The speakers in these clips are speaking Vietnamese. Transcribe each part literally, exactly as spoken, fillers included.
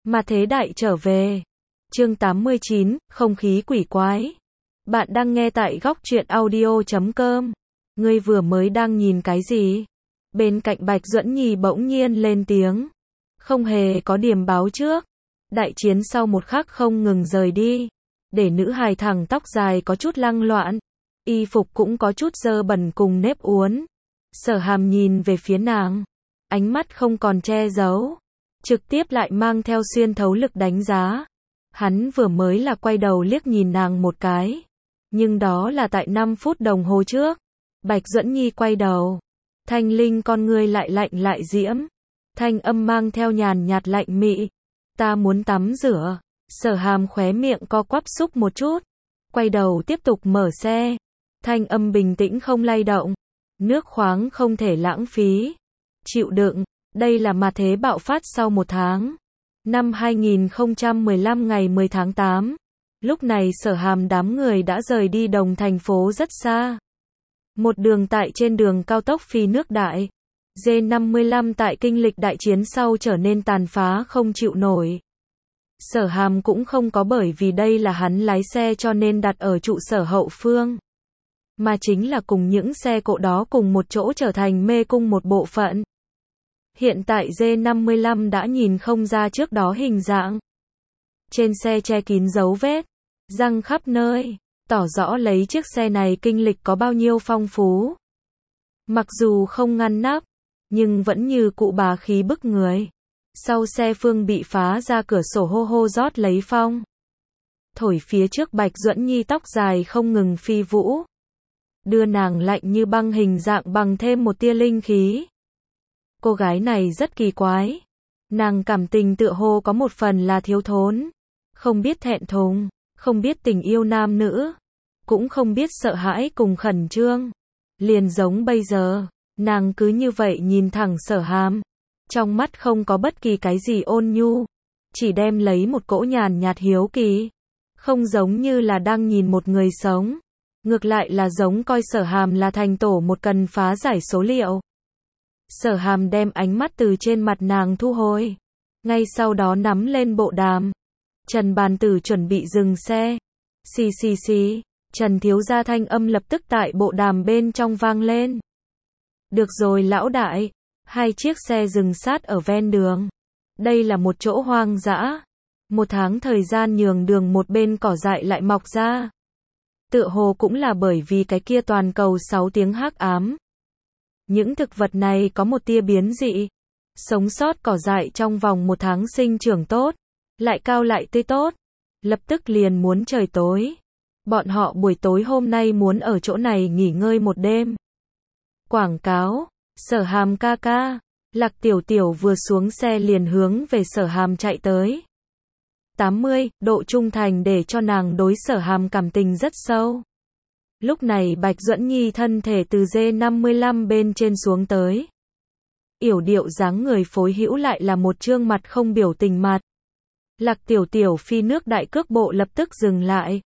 Mà thế đại trở về. Chương tám mươi chín, không khí quỷ quái. Bạn đang nghe tại góc truyện audio chấm com. Ngươi vừa mới đang nhìn cái gì? Bên cạnh Bạch Duẫn Nhi bỗng nhiên lên tiếng. Không hề có điềm báo trước. Đại chiến sau một khắc không ngừng rời đi. Để nữ hài thẳng tóc dài có chút lăng loạn. Y phục cũng có chút dơ bẩn cùng nếp uốn. Sở Hàm nhìn về phía nàng. Ánh mắt không còn che giấu. Trực tiếp lại mang theo xuyên thấu lực đánh giá. Hắn vừa mới là quay đầu liếc nhìn nàng một cái. Nhưng đó là tại năm phút đồng hồ trước. Bạch Duẫn Nhi quay đầu. Thanh linh con ngươi lại lạnh lại diễm. Thanh âm mang theo nhàn nhạt lạnh mị. Ta muốn tắm rửa. Sở Hàm khóe miệng co quắp xúc một chút. Quay đầu tiếp tục mở xe. Thanh âm bình tĩnh không lay động. Nước khoáng không thể lãng phí. Chịu đựng. Đây là mà thế bạo phát sau một tháng. Năm hai nghìn không trăm mười lăm ngày mười tháng tám. Lúc này Sở Hàm đám người đã rời đi đồng thành phố rất xa. Một đường tại trên đường cao tốc phi nước đại. D năm mươi lăm tại kinh lịch đại chiến sau trở nên tàn phá không chịu nổi. Sở Hàm cũng không có bởi vì đây là hắn lái xe cho nên đặt ở trụ sở hậu phương. Mà chính là cùng những xe cộ đó cùng một chỗ trở thành mê cung một bộ phận. Hiện tại D năm mươi lăm đã nhìn không ra trước đó hình dạng. Trên xe che kín dấu vết, răng khắp nơi, tỏ rõ lấy chiếc xe này kinh lịch có bao nhiêu phong phú. Mặc dù không ngăn nắp, nhưng vẫn như cụ bá khí bức người. Sau xe phương bị phá ra cửa sổ hô hô rót lấy phong. Thổi phía trước Bạch Duẫn Nhi tóc dài không ngừng phi vũ. Đưa nàng lạnh như băng hình dạng bằng thêm một tia linh khí. Cô gái này rất kỳ quái. Nàng cảm tình tựa hồ có một phần là thiếu thốn. Không biết thẹn thùng, không biết tình yêu nam nữ. Cũng không biết sợ hãi cùng khẩn trương. Liền giống bây giờ, nàng cứ như vậy nhìn thẳng Sở Hàm. Trong mắt không có bất kỳ cái gì ôn nhu. Chỉ đem lấy một cỗ nhàn nhạt hiếu kỳ. Không giống như là đang nhìn một người sống. Ngược lại là giống coi Sở Hàm là thành tổ một cần phá giải số liệu. Sở Hàm đem ánh mắt từ trên mặt nàng thu hồi. Ngay sau đó nắm lên bộ đàm. Trần bàn tử chuẩn bị dừng xe. Xì xì xì. Trần thiếu gia thanh âm lập tức tại bộ đàm bên trong vang lên. Được rồi lão đại. Hai chiếc xe dừng sát ở ven đường. Đây là một chỗ hoang dã. Một tháng thời gian nhường đường một bên cỏ dại lại mọc ra. Tựa hồ cũng là bởi vì cái kia toàn cầu sáu tiếng hắc ám. Những thực vật này có một tia biến dị. Sống sót cỏ dại trong vòng một tháng sinh trưởng tốt. Lại cao lại tươi tốt. Lập tức liền muốn trời tối. Bọn họ buổi tối hôm nay muốn ở chỗ này nghỉ ngơi một đêm. Quảng cáo. Sở Hàm ca ca. Lạc Tiểu Tiểu vừa xuống xe liền hướng về Sở Hàm chạy tới. tám mươi, độ trung thành để cho nàng đối Sở Hàm cảm tình rất sâu. Lúc này Bạch Duẫn Nhi thân thể từ D năm mươi lăm bên trên xuống tới. Yểu điệu dáng người phối hữu lại là một trương mặt không biểu tình mặt. Lạc Tiểu Tiểu phi nước đại cước bộ lập tức dừng lại.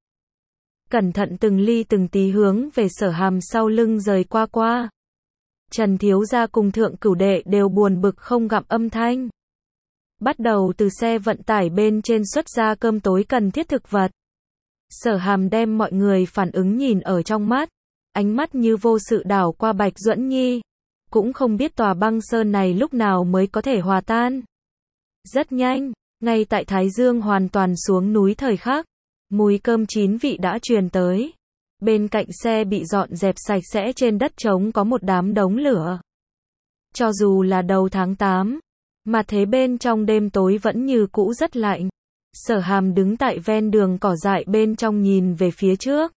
Cẩn thận từng ly từng tí hướng về Sở Hàm sau lưng rời qua qua. Trần thiếu gia cùng thượng cửu đệ đều buồn bực không gặm âm thanh. Bắt đầu từ xe vận tải bên trên xuất ra cơm tối cần thiết thực vật. Sở Hàm đem mọi người phản ứng nhìn ở trong mắt. Ánh mắt như vô sự đảo qua Bạch Duẫn Nhi. Cũng không biết tòa băng sơn này lúc nào mới có thể hòa tan. Rất nhanh, ngay tại Thái Dương hoàn toàn xuống núi thời khắc. Mùi cơm chín vị đã truyền tới. Bên cạnh xe bị dọn dẹp sạch sẽ trên đất trống có một đám đống lửa. Cho dù là đầu tháng tám, mà thế bên trong đêm tối vẫn như cũ rất lạnh. Sở Hàm đứng tại ven đường cỏ dại bên trong nhìn về phía trước.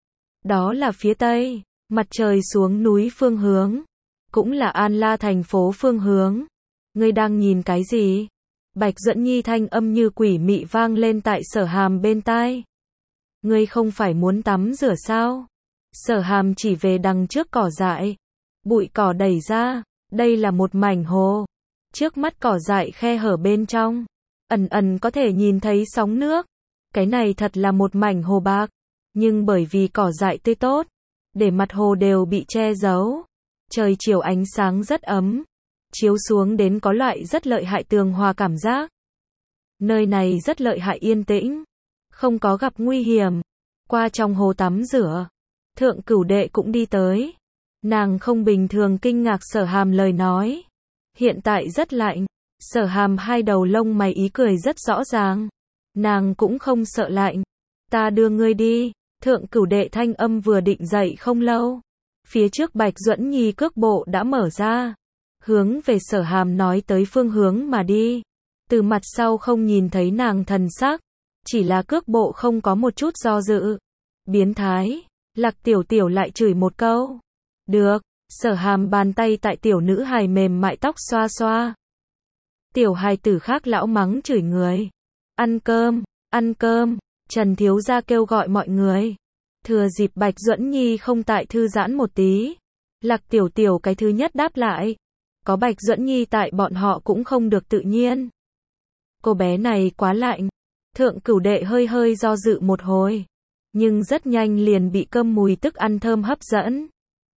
Đó là phía tây, mặt trời xuống núi phương hướng. Cũng là An La thành phố phương hướng. Ngươi đang nhìn cái gì? Bạch Duẫn Nhi thanh âm như quỷ mị vang lên tại Sở Hàm bên tai. Ngươi không phải muốn tắm rửa sao? Sở Hàm chỉ về đằng trước cỏ dại. Bụi cỏ đẩy ra, đây là một mảnh hồ. Trước mắt cỏ dại khe hở bên trong. Ẩn ẩn có thể nhìn thấy sóng nước. Cái này thật là một mảnh hồ bạc. Nhưng bởi vì cỏ dại tươi tốt, để mặt hồ đều bị che giấu. Trời chiều ánh sáng rất ấm. Chiếu xuống đến có loại rất lợi hại tường hòa cảm giác. Nơi này rất lợi hại yên tĩnh, không có gặp nguy hiểm. Qua trong hồ tắm rửa, Thượng Cửu Đệ cũng đi tới. Nàng không bình thường kinh ngạc Sở Hàm lời nói. Hiện tại rất lạnh. Sở Hàm hai đầu lông mày ý cười rất rõ ràng. Nàng cũng không sợ lạnh. Ta đưa ngươi đi. Thượng Cửu Đệ thanh âm vừa định dậy không lâu. Phía trước Bạch Duẫn Nhi cước bộ đã mở ra. Hướng về Sở Hàm nói tới phương hướng mà đi. Từ mặt sau không nhìn thấy nàng thần sắc. Chỉ là cước bộ không có một chút do dự. Biến thái. Lạc Tiểu Tiểu lại chửi một câu. Được. Sở Hàm bàn tay tại tiểu nữ hài mềm mại tóc xoa xoa. Tiểu hài tử khác lão mắng chửi người. Ăn cơm, ăn cơm. Trần thiếu gia kêu gọi mọi người. Thừa dịp Bạch Duẫn Nhi không tại thư giãn một tí. Lạc Tiểu Tiểu cái thứ nhất đáp lại. Có Bạch Duẫn Nhi tại bọn họ cũng không được tự nhiên. Cô bé này quá lạnh. Thượng Cửu Đệ hơi hơi do dự một hồi. Nhưng rất nhanh liền bị cơm mùi tức ăn thơm hấp dẫn.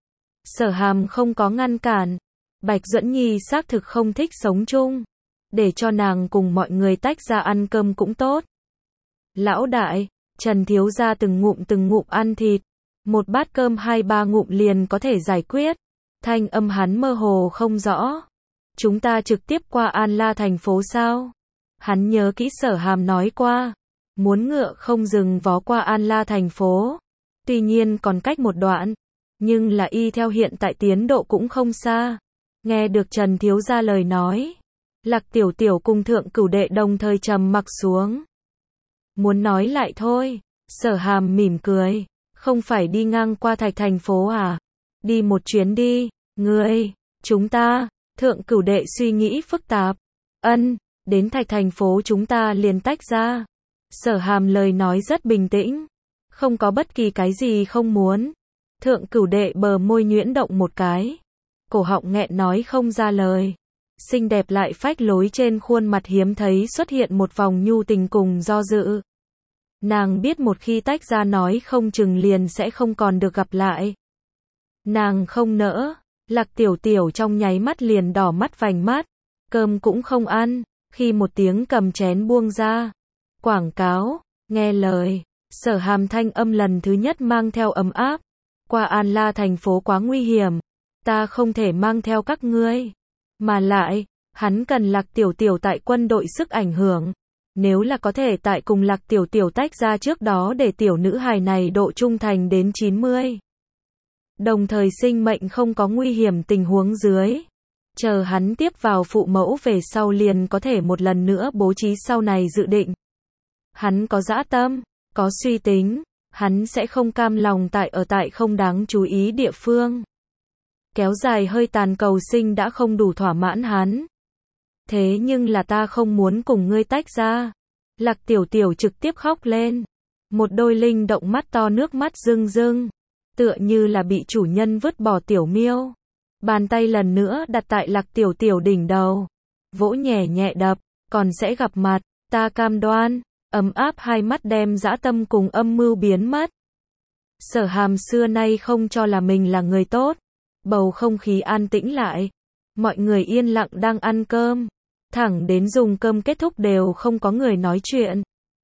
Sở Hàm không có ngăn cản. Bạch Duẫn Nhi xác thực không thích sống chung. Để cho nàng cùng mọi người tách ra ăn cơm cũng tốt. Lão đại, Trần thiếu gia từng ngụm từng ngụm ăn thịt. Một bát cơm hai ba ngụm liền có thể giải quyết. Thanh âm hắn mơ hồ không rõ. Chúng ta trực tiếp qua An La thành phố sao? Hắn nhớ kỹ Sở Hàm nói qua. Muốn ngựa không dừng vó qua An La thành phố. Tuy nhiên còn cách một đoạn. Nhưng là y theo hiện tại tiến độ cũng không xa. Nghe được Trần thiếu gia lời nói. Lạc Tiểu Tiểu cùng Thượng Cửu Đệ đồng thời trầm mặc xuống. Muốn nói lại thôi. Sở Hàm mỉm cười. Không phải đi ngang qua Thạch thành phố à? Đi một chuyến đi. Ngươi, chúng ta. Thượng Cửu Đệ suy nghĩ phức tạp. Ân, đến Thạch thành phố chúng ta liền tách ra. Sở Hàm lời nói rất bình tĩnh. Không có bất kỳ cái gì không muốn. Thượng Cửu Đệ bờ môi nhuyễn động một cái. Cổ họng nghẹn nói không ra lời. Xinh đẹp lại phách lối trên khuôn mặt hiếm thấy xuất hiện một vòng nhu tình cùng do dự. Nàng biết một khi tách ra nói không chừng liền sẽ không còn được gặp lại. Nàng không nỡ. Lạc Tiểu Tiểu trong nháy mắt liền đỏ mắt vành mắt. Cơm cũng không ăn. Khi một tiếng cầm chén buông ra. Quảng cáo, nghe lời. Sở Hàm thanh âm lần thứ nhất mang theo ấm áp. Qua An La thành phố quá nguy hiểm. Ta không thể mang theo các ngươi. Mà lại, hắn cần Lạc Tiểu Tiểu tại quân đội sức ảnh hưởng. Nếu là có thể tại cùng Lạc Tiểu Tiểu tách ra trước đó để tiểu nữ hài này độ trung thành đến chín mươi. Đồng thời sinh mệnh không có nguy hiểm tình huống dưới. Chờ hắn tiếp vào phụ mẫu về sau liền có thể một lần nữa bố trí sau này dự định. Hắn có dã tâm, có suy tính. Hắn sẽ không cam lòng tại ở tại không đáng chú ý địa phương. Kéo dài hơi tàn cầu sinh đã không đủ thỏa mãn hắn. Thế nhưng là ta không muốn cùng ngươi tách ra. Lạc Tiểu Tiểu trực tiếp khóc lên. Một đôi linh động mắt to nước mắt rưng rưng. Tựa như là bị chủ nhân vứt bỏ tiểu miêu. Bàn tay lần nữa đặt tại Lạc Tiểu Tiểu đỉnh đầu. Vỗ nhẹ nhẹ đập. Còn sẽ gặp mặt. Ta cam đoan. Ấm áp hai mắt đem dã tâm cùng âm mưu biến mất. Sở Hàm xưa nay không cho là mình là người tốt. Bầu không khí an tĩnh lại. Mọi người yên lặng đang ăn cơm. Thẳng đến dùng cơm kết thúc đều không có người nói chuyện.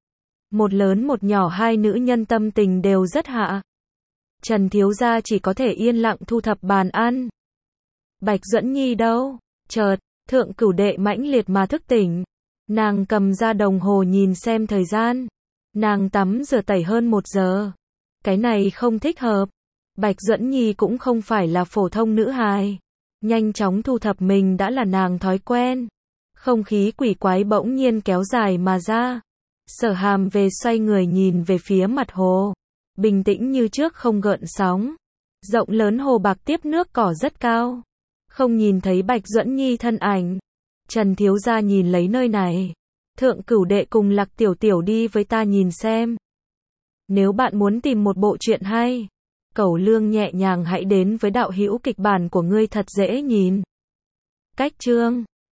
Một lớn một nhỏ hai nữ nhân tâm tình đều rất hạ. Trần thiếu gia chỉ có thể yên lặng thu thập bàn ăn. Bạch Duẫn Nhi đâu? Chợt, Thượng Cửu Đệ mãnh liệt mà thức tỉnh. Nàng cầm ra đồng hồ nhìn xem thời gian. Nàng tắm rửa tẩy hơn một giờ. Cái này không thích hợp. Bạch Duẫn Nhi cũng không phải là phổ thông nữ hài. Nhanh chóng thu thập mình đã là nàng thói quen. Không khí quỷ quái bỗng nhiên kéo dài mà ra. Sở Hàm về xoay người nhìn về phía mặt hồ. Bình tĩnh như trước không gợn sóng. Rộng lớn hồ bạc tiếp nước cỏ rất cao. Không nhìn thấy Bạch Duẫn Nhi thân ảnh. Trần thiếu gia nhìn lấy nơi này. Thượng Cửu Đệ cùng Lạc Tiểu Tiểu đi với ta nhìn xem. Nếu bạn muốn tìm một bộ truyện hay, Cẩu Lương nhẹ nhàng hãy đến với đạo hữu kịch bản của ngươi thật dễ nhìn. Cách chương